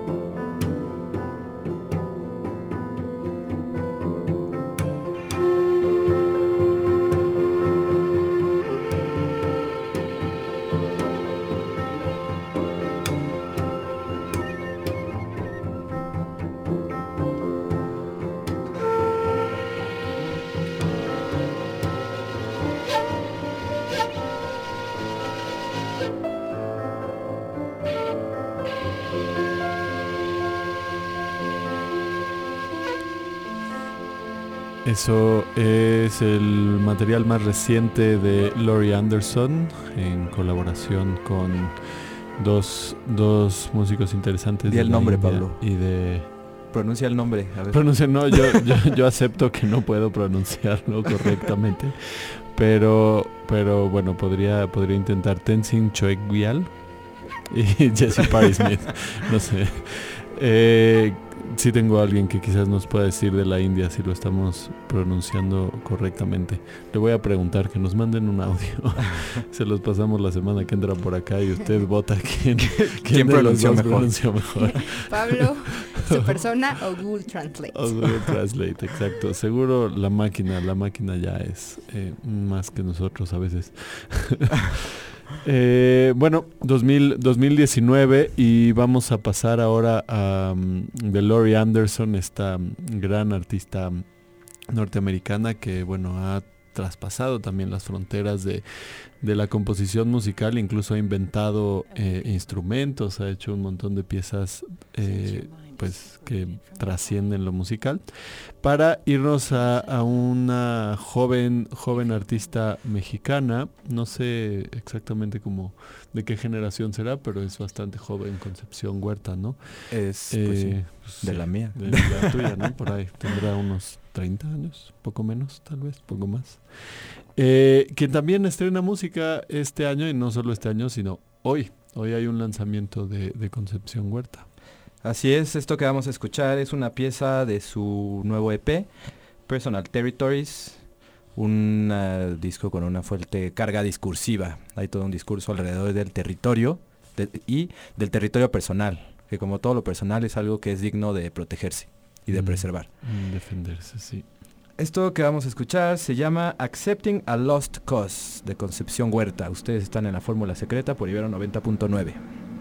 G: Eso es el material más reciente de Laurie Anderson en colaboración con dos, dos músicos interesantes.
I: Di
G: de
I: el
G: la
I: nombre,
G: India
I: Pablo.
G: Y de...
I: Pronuncia el nombre. A ver.
G: Pronuncia, no, yo, yo, yo acepto que no puedo pronunciarlo correctamente. Pero, pero bueno, podría, podría intentar Tenzin Chogyal y Jessie Paris Smith. No sé. Eh, sí tengo a alguien que quizás nos pueda decir de la India si lo estamos pronunciando correctamente. Le voy a preguntar que nos manden un audio. Se los pasamos la semana que entra por acá y usted vota quién, quién,
I: ¿Quién
G: de los
I: pronunció
G: dos
I: mejor?
G: pronunció mejor.
J: Pablo, su persona o Google Translate.
G: O Google Translate, exacto. Seguro la máquina, la máquina ya es eh, más que nosotros a veces. Eh, bueno, dos mil, dos mil diecinueve y vamos a pasar ahora a um, de Laurie Anderson, esta um, gran artista norteamericana que bueno ha traspasado también las fronteras de, de la composición musical, incluso ha inventado eh, instrumentos, ha hecho un montón de piezas eh, pues que trascienden lo musical, para irnos a, a una joven joven artista mexicana, no sé exactamente cómo de qué generación será, pero es bastante joven, Concepción Huerta, ¿no?
I: Es eh, pues sí, pues, de sí, la mía.
G: De la tuya, ¿no? Por ahí tendrá unos treinta años, poco menos, tal vez, poco más. Eh, quien también estrena música este año, y no solo este año, sino hoy. Hoy hay un lanzamiento de, de Concepción Huerta.
I: Así es, esto que vamos a escuchar es una pieza de su nuevo E P, Personal Territories, un uh, disco con una fuerte carga discursiva. Hay todo un discurso alrededor del territorio de, y del territorio personal, que como todo lo personal es algo que es digno de protegerse y de mm, preservar.
G: Mm, defenderse, sí.
I: Esto que vamos a escuchar se llama Accepting a Lost Cause, de Concepción Huerta. Ustedes están en la Fórmula Secreta por Ibero noventa punto nueve.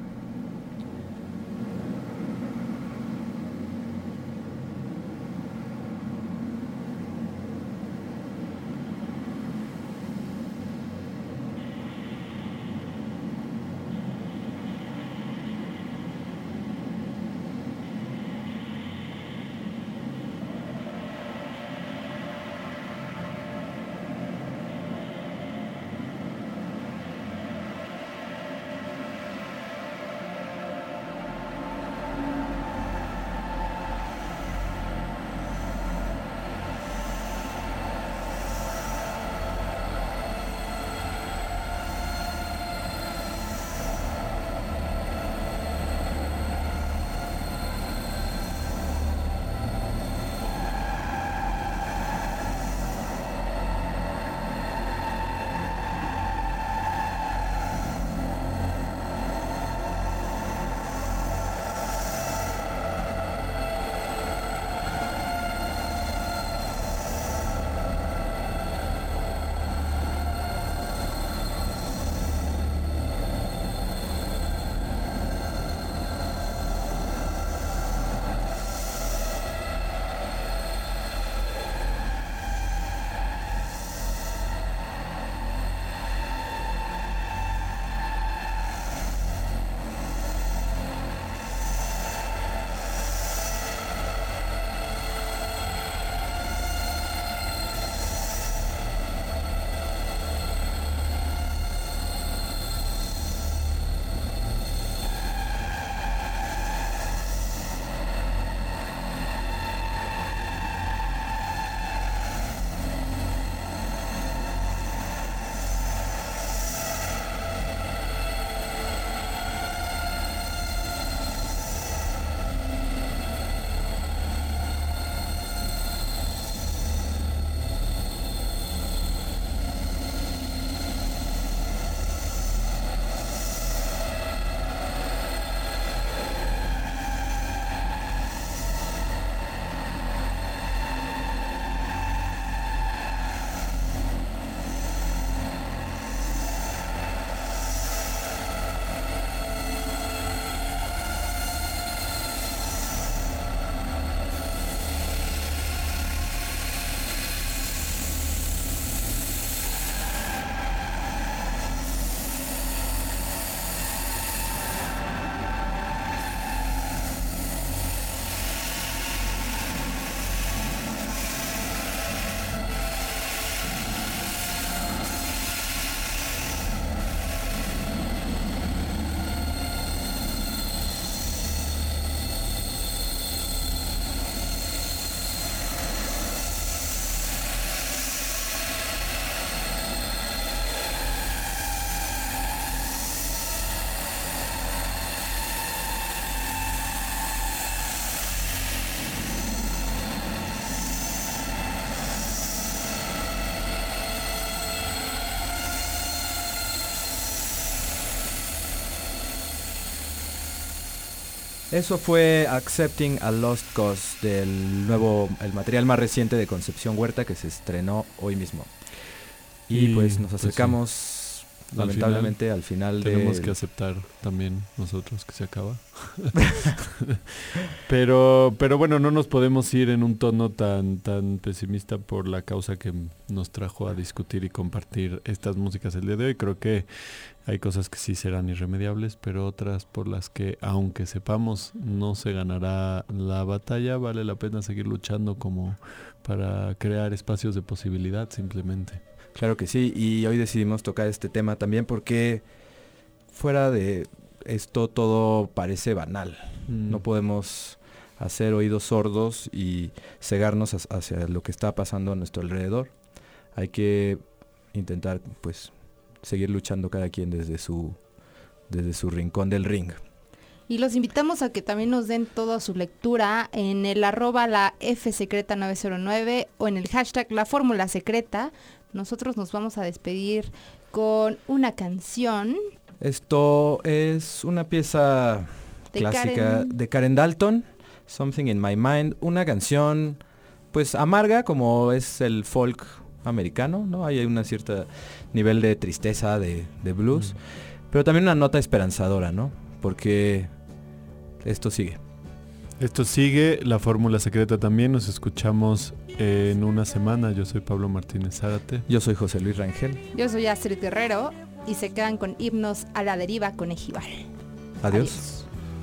I: Eso fue Accepting a Lost Cause, del nuevo, el material más reciente de Concepción Huerta, que se estrenó hoy mismo. Y, y pues nos acercamos, pues sí. lamentablemente al final, al final
G: tenemos
I: de...
G: que aceptar también nosotros que se acaba. pero pero bueno, no nos podemos ir en un tono tan tan pesimista por la causa que nos trajo a discutir y compartir estas músicas el día de hoy. Creo que hay cosas que sí serán irremediables, pero otras por las que, aunque sepamos no se ganará la batalla, vale la pena seguir luchando como para crear espacios de posibilidad simplemente.
I: Claro que sí, y hoy decidimos tocar este tema también porque fuera de esto todo parece banal. Mm. No podemos hacer oídos sordos y cegarnos hacia lo que está pasando a nuestro alrededor. Hay que intentar, pues, seguir luchando cada quien desde su, desde su rincón del ring.
J: Y los invitamos a que también nos den toda su lectura en el arroba la F secreta nueve cero nueve o en el hashtag la fórmula secreta. Nosotros nos vamos a despedir con una canción.
I: Esto es una pieza de clásica Karen. de Karen Dalton, Something in My Mind, una canción pues amarga como es el folk americano, ¿no? Hay un cierto nivel de tristeza, de, de blues, mm. pero también una nota esperanzadora, ¿no? Porque esto sigue.
G: Esto sigue, la fórmula secreta también, nos escuchamos en una semana. Yo soy Pablo Martínez Zárate.
I: Yo soy José Luis Rangel.
J: Yo soy Astrid Guerrero y se quedan con Himnos a la Deriva con Ejibar.
I: Adiós.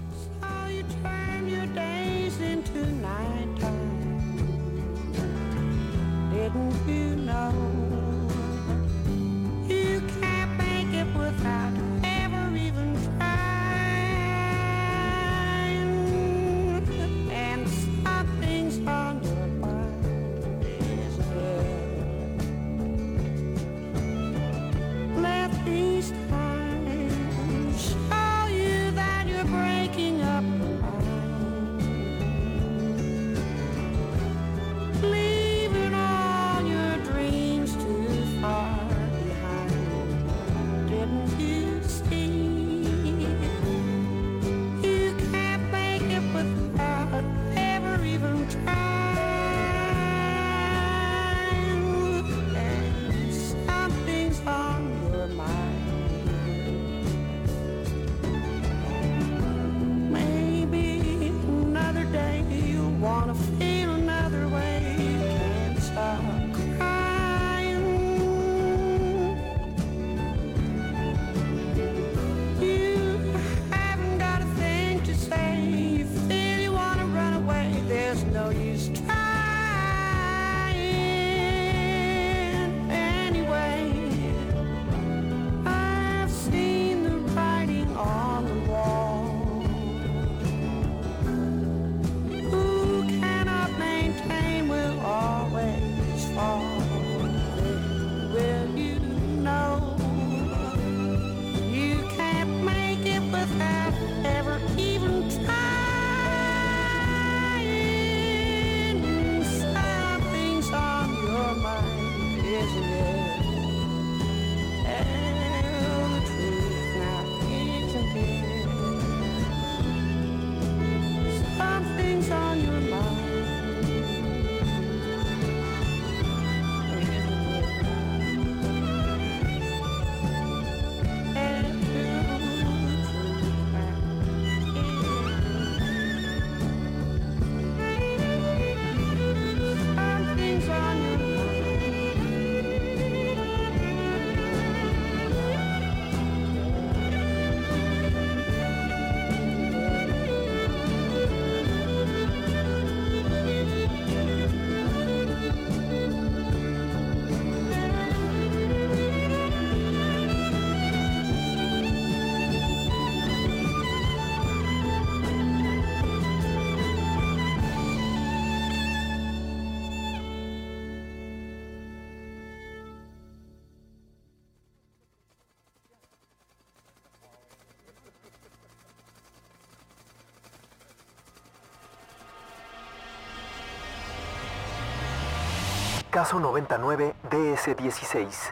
E: Caso noventa y nueve D S dieciséis.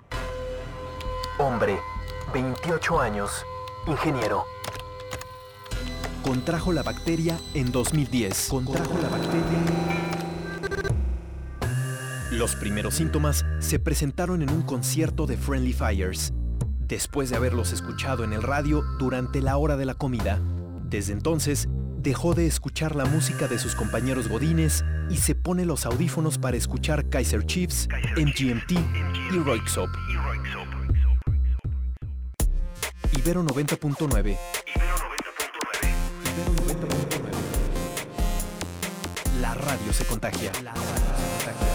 E: Hombre, veintiocho años, ingeniero. Contrajo la bacteria en dos mil diez. Contrajo la bacteria. Los primeros síntomas se presentaron en un concierto de Friendly Fires. después de haberlos escuchado en el radio durante la hora de la comida. Desde entonces, dejó de escuchar la música de sus compañeros godines y se pone los audífonos para escuchar Kaiser Chiefs, M G M T y Röyksopp. Ibero noventa punto nueve. Ibero noventa punto nueve. La radio se contagia. La radio se contagia.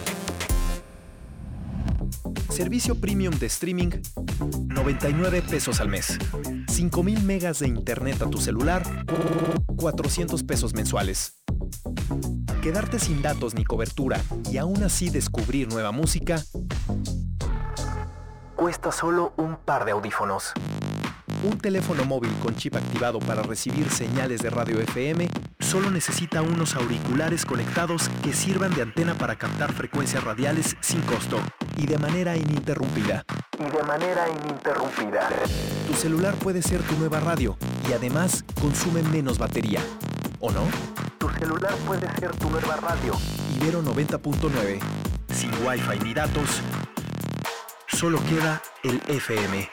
E: Servicio premium de streaming, noventa y nueve pesos al mes. cinco mil megas de internet a tu celular, cuatrocientos pesos mensuales. Quedarte sin datos ni cobertura y aún así descubrir nueva música, cuesta solo un par de audífonos. Un teléfono móvil con chip activado para recibir señales de radio F M solo necesita unos auriculares conectados que sirvan de antena para captar frecuencias radiales sin costo y de manera ininterrumpida. Y de manera ininterrumpida. Tu celular puede ser tu nueva radio y además consume menos batería. ¿O no? Tu celular puede ser tu nueva radio. Ibero noventa punto nueve. Sin wifi ni datos, solo queda el F M.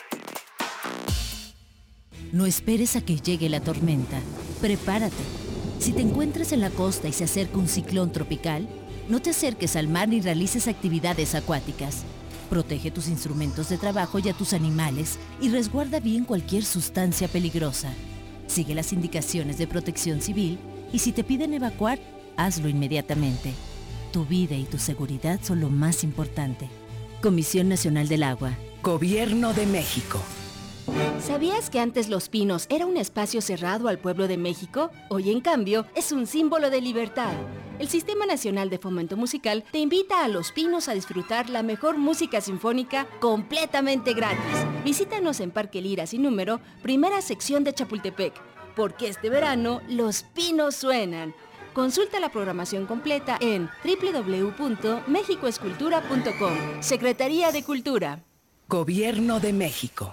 N: No esperes a que llegue la tormenta. Prepárate. Si te encuentras en la costa y se acerca un ciclón tropical, no te acerques al mar ni realices actividades acuáticas. Protege tus instrumentos de trabajo y a tus animales y resguarda bien cualquier sustancia peligrosa. Sigue las indicaciones de protección civil y si te piden evacuar, hazlo inmediatamente. Tu vida y tu seguridad son lo más importante. Comisión Nacional del Agua.
O: Gobierno de México.
H: ¿Sabías que antes Los Pinos era un espacio cerrado al pueblo de México? Hoy, en cambio, es un símbolo de libertad. El Sistema Nacional de Fomento Musical te invita a Los Pinos a disfrutar la mejor música sinfónica completamente gratis. Visítanos en Parque Lira sin número, primera sección de Chapultepec, porque este verano Los Pinos suenan. Consulta la programación completa en doble u doble u doble u punto mexico escultura punto com. Secretaría de Cultura.
O: Gobierno de México.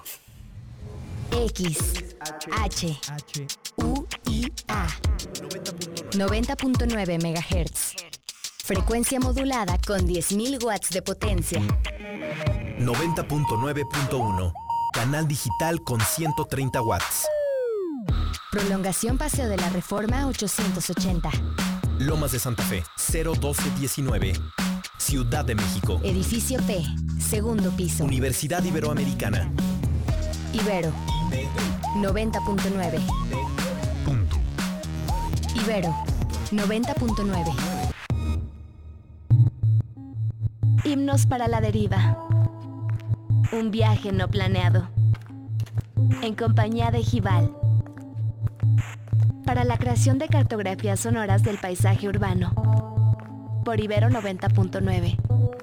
H: X, H, U, I, A. noventa punto nueve megahertz. Frecuencia modulada con diez mil watts de potencia.
E: noventa punto nueve punto uno. Canal digital con ciento treinta watts.
H: Prolongación Paseo de la Reforma ochocientos ochenta.
E: Lomas de Santa Fe, cero doce diecinueve. Ciudad de México.
H: Edificio P, segundo piso.
E: Universidad Iberoamericana.
H: Ibero noventa punto nueve.
E: Punto.
H: Ibero noventa punto nueve. Himnos para la deriva. Un viaje no planeado. En compañía de Jival. Para la creación de cartografías sonoras del paisaje urbano. Por Ibero noventa punto nueve.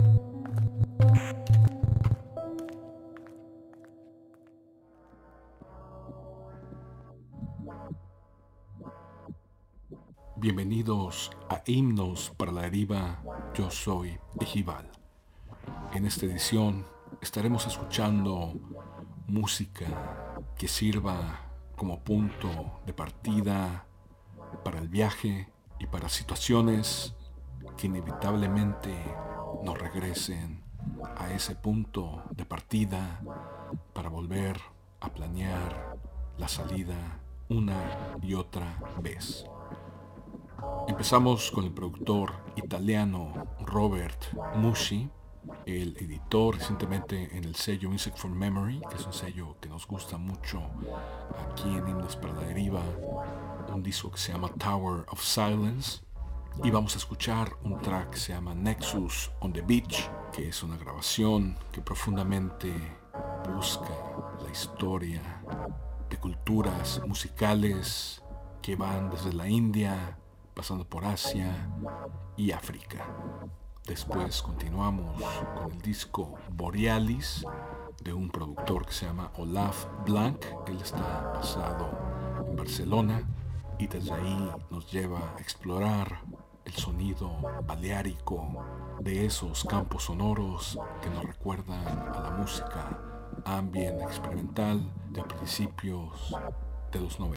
P: Bienvenidos a Himnos para la Deriva, yo soy Ejival. En esta edición estaremos escuchando música que sirva como punto de partida para el viaje y para situaciones que inevitablemente nos regresen a ese punto de partida para volver a planear la salida una y otra vez. Empezamos con el productor italiano Robert Muschi, el editor recientemente en el sello Music for Memory, que es un sello que nos gusta mucho aquí en Himnos para la Deriva, un disco que se llama Tower of Silence, y vamos a escuchar un track que se llama Nexus on the Beach, que es una grabación que profundamente busca la historia de culturas musicales que van desde la India, pasando por Asia y África. Después continuamos con el disco Borealis de un productor que se llama Olaf Blanc. Él está basado en Barcelona y desde ahí nos lleva a explorar el sonido baleárico de esos campos sonoros que nos recuerdan a la música ambient experimental de principios de los noventa.